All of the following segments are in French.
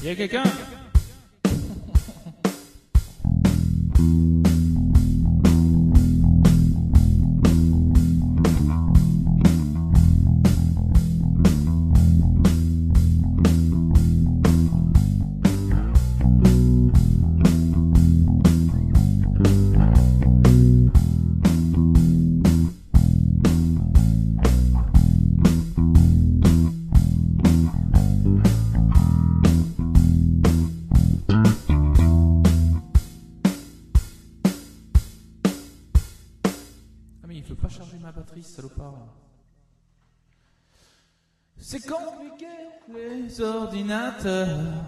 Y a quelqu'un? Il veut pas charger ma batterie, ce salopard. C'est compliqué, les ordinateurs.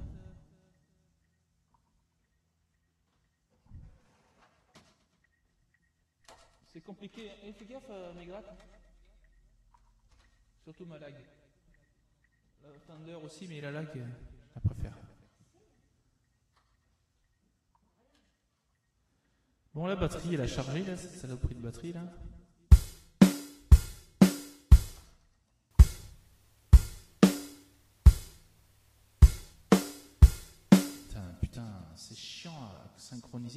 C'est compliqué. Et fais gaffe à mes grattes. Surtout ma lag. Le Thunder aussi, mais la lag, je la préfère. Bon, la batterie, elle a chargé, là, cette saloperie de batterie, là. Putain, c'est chiant à synchroniser.